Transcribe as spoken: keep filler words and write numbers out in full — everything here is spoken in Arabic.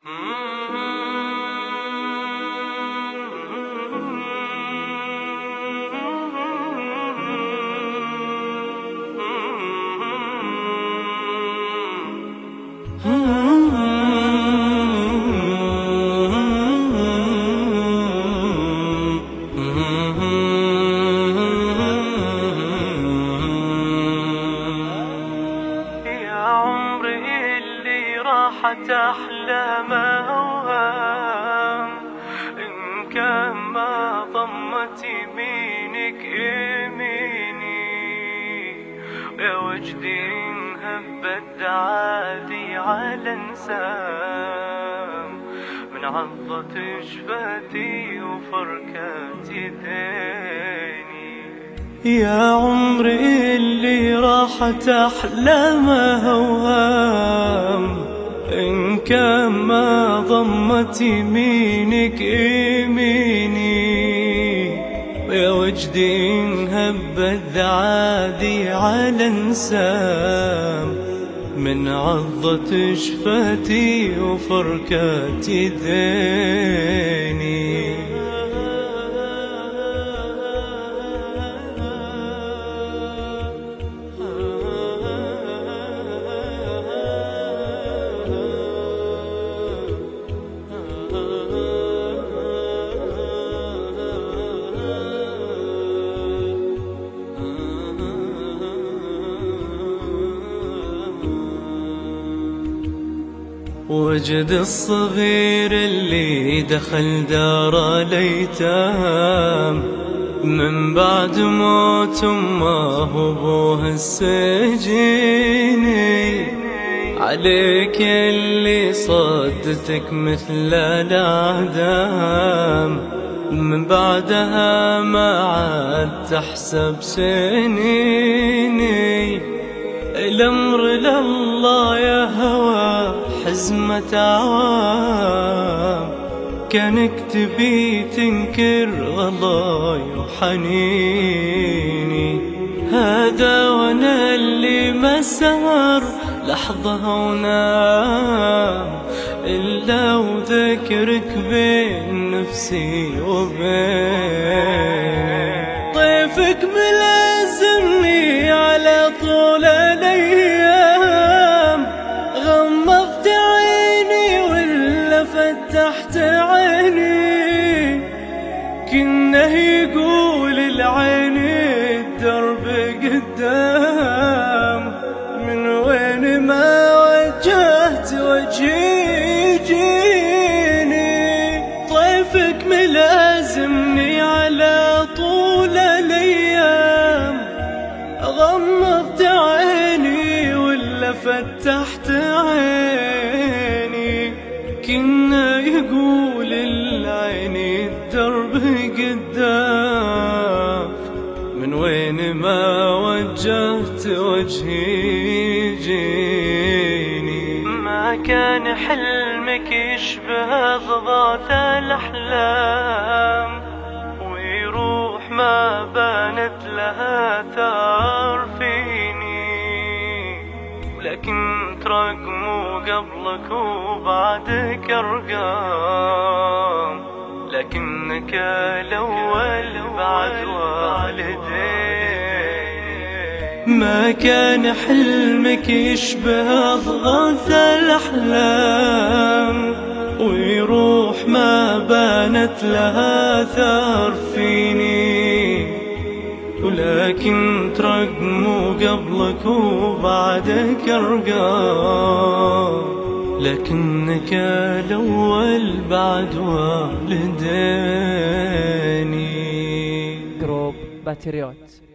راحت أحلام أوهام إن كان ما ضمت يمينك يميني يا وجدي إن هبت عادي على انسام من عضة شفتي وفركات يديني يا عمري اللي راحت أحلام أوهام إن كان ما ضمت يمينك يميني يا وجدي إن هبت عادي على انسام من عضة شفتي وفركات يديني وجد الصغير اللي دخل دار الأيتام من بعد موت أمه وأبوه السجيني عليك اللي صدتك مثل الأعدام من بعدها ما عاد تحسب سنيني الأمر لله يا هوى حزمة عوام كانك تبي تنكر غلاي وحنيني هذا وانا اللي ما سهر لحظة ونام إلا وذكرك بين نفسي وبين طيفك ملازمني على طول الأيام غمضت عيني ولا فتحت عيني كنه يقول العين الدرب قدام من وين ما وجهت وجهي جيني طيفك ملازمني على طول الأيام غمضت عيني ولا فتحت عيني كنا يقول العين الدرب قدام من وين ما وجهت وجهي جيني ما كان حلمك يشبه ضغط الأحلام ويروح ما بانت لها ثار فيني لكن ترقموا قبلك وبعدك أرقام لكنك الأول بعد والدين ما كان حلمك يشبه ضغط الأحلام ويروح ما بانت لها ثار فيني ولكن ترقموا قبلك وبعدك أرقام لكنك الأول بعد والديني. جروب باتريوت.